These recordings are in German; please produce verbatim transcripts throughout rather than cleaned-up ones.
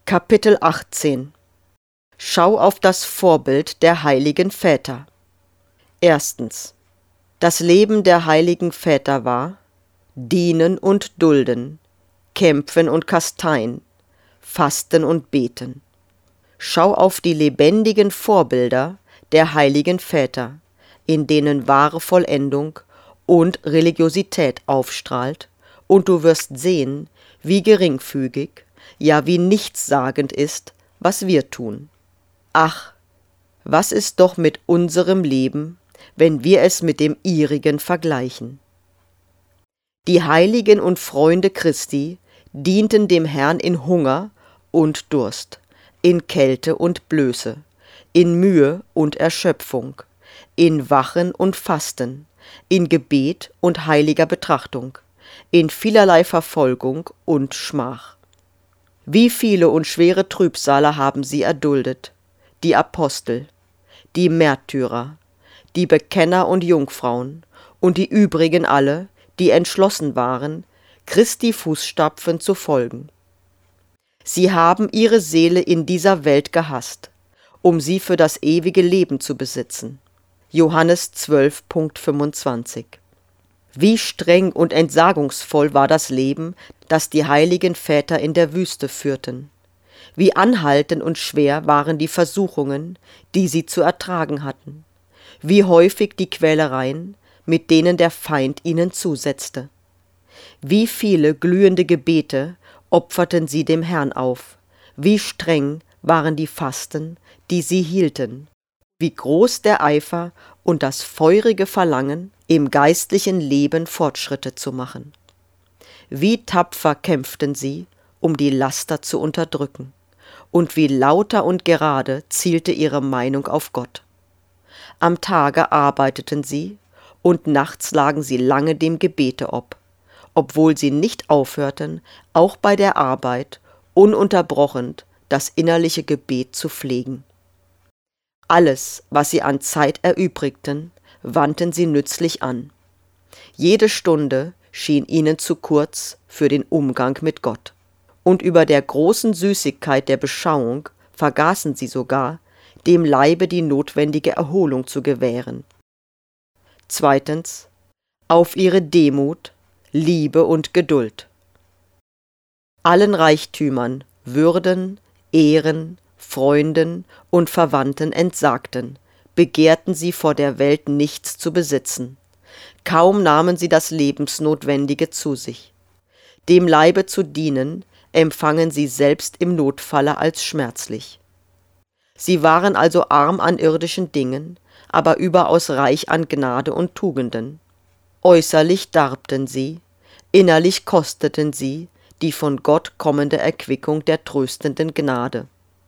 Kapitel achtzehn. Schau auf das Vorbild der heiligen Väter. Erstens. Das Leben der heiligen Väter war: Dienen und Dulden, Kämpfen und Kasteien, Fasten und Beten. Schau auf die lebendigen Vorbilder der heiligen Väter, in denen wahre Vollendung und Religiosität aufstrahlt, und du wirst sehen, wie geringfügig, ja wie nichtssagend ist, was wir tun. Ach, was ist doch mit unserem Leben, wenn wir es mit dem ihrigen vergleichen? Die Heiligen und Freunde Christi dienten dem Herrn in Hunger und Durst, in Kälte und Blöße, in Mühe und Erschöpfung, in Wachen und Fasten, in Gebet und heiliger Betrachtung, in vielerlei Verfolgung und Schmach. Wie viele und schwere Trübsale haben sie erduldet, die Apostel, die Märtyrer, die Bekenner und Jungfrauen und die übrigen alle, die entschlossen waren, Christi Fußstapfen zu folgen. Sie haben ihre Seele in dieser Welt gehasst, um sie für das ewige Leben zu besitzen. Johannes zwölf, fünfundzwanzig. Wie streng und entsagungsvoll war das Leben, das die heiligen Väter in der Wüste führten. Wie anhaltend und schwer waren die Versuchungen, die sie zu ertragen hatten. Wie häufig die Quälereien, mit denen der Feind ihnen zusetzte. Wie viele glühende Gebete opferten sie dem Herrn auf. Wie streng waren die Fasten, die sie hielten. Wie groß der Eifer und das feurige Verlangen, im geistlichen Leben Fortschritte zu machen. Wie tapfer kämpften sie, um die Laster zu unterdrücken, und wie lauter und gerade zielte ihre Meinung auf Gott. Am Tage arbeiteten sie, und nachts lagen sie lange dem Gebete ob, obwohl sie nicht aufhörten, auch bei der Arbeit ununterbrochen das innerliche Gebet zu pflegen. Alles, was sie an Zeit erübrigten, wandten sie nützlich an. Jede Stunde schien ihnen zu kurz für den Umgang mit Gott. Und über der großen Süßigkeit der Beschauung vergaßen sie sogar, dem Leibe die notwendige Erholung zu gewähren. Zweitens, auf ihre Demut, Liebe und Geduld. Allen Reichtümern, Würden, Ehren, Freunden und Verwandten entsagten, begehrten sie vor der Welt nichts zu besitzen. Kaum nahmen sie das Lebensnotwendige zu sich. Dem Leibe zu dienen, empfangen sie selbst im Notfalle als schmerzlich. Sie waren also arm an irdischen Dingen, aber überaus reich an Gnade und Tugenden. Äußerlich darbten sie, innerlich kosteten sie die von Gott kommende Erquickung der tröstenden Gnade.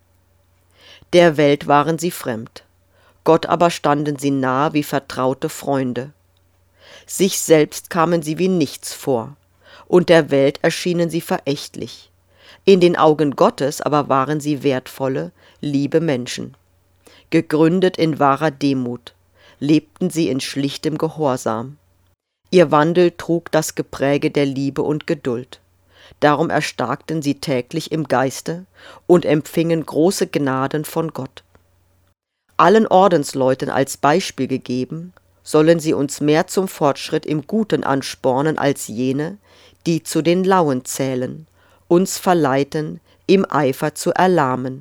Der Welt waren sie fremd, Gott aber standen sie nahe wie vertraute Freunde. Sich selbst kamen sie wie nichts vor, und der Welt erschienen sie verächtlich. In den Augen Gottes aber waren sie wertvolle, liebe Menschen. Gegründet in wahrer Demut, lebten sie in schlichtem Gehorsam. Ihr Wandel trug das Gepräge der Liebe und Geduld. Darum erstarkten sie täglich im Geiste und empfingen große Gnaden von Gott. Allen Ordensleuten als Beispiel gegeben, sollen sie uns mehr zum Fortschritt im Guten anspornen als jene, die zu den Lauen zählen, uns verleiten, im Eifer zu erlahmen.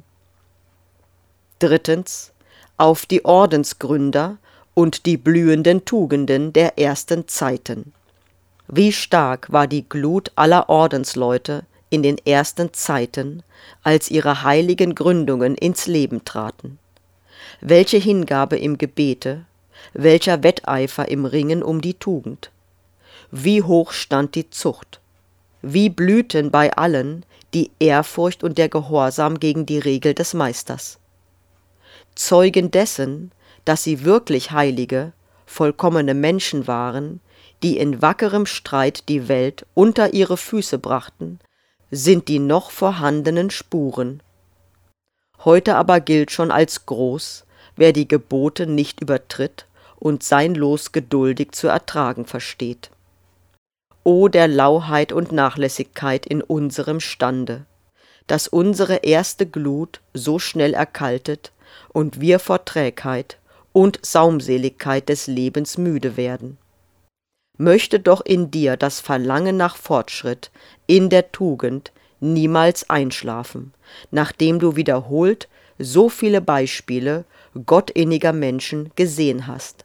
Drittens, auf die Ordensgründer und die blühenden Tugenden der ersten Zeiten. Wie stark war die Glut aller Ordensleute in den ersten Zeiten, als ihre heiligen Gründungen ins Leben traten. Welche Hingabe im Gebete, welcher Wetteifer im Ringen um die Tugend. Wie hoch stand die Zucht. Wie blühten bei allen die Ehrfurcht und der Gehorsam gegen die Regel des Meisters. Zeugen dessen, dass sie wirklich heilige, vollkommene Menschen waren, die in wackerem Streit die Welt unter ihre Füße brachten, sind die noch vorhandenen Spuren. Heute aber gilt schon als groß, wer die Gebote nicht übertritt und sein Los geduldig zu ertragen versteht. O der Lauheit und Nachlässigkeit in unserem Stande, dass unsere erste Glut so schnell erkaltet und wir vor Trägheit und Saumseligkeit des Lebens müde werden. Möchte doch in dir das Verlangen nach Fortschritt in der Tugend niemals einschlafen, nachdem du wiederholt so viele Beispiele gottinniger Menschen gesehen hast.